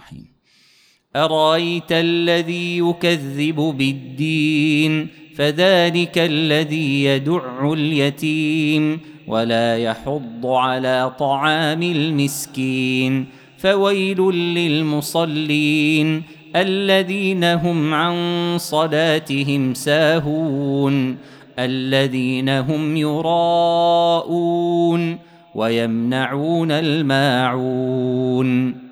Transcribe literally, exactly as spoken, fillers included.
الرحيم. أرأيت الذي يكذب بالدين فذلك الذي يدع اليتيم ولا يحض على طعام المسكين فويل للمصلين الذين هم عن صلاتهم ساهون الذين هم يراءون ويمنعون الماعون.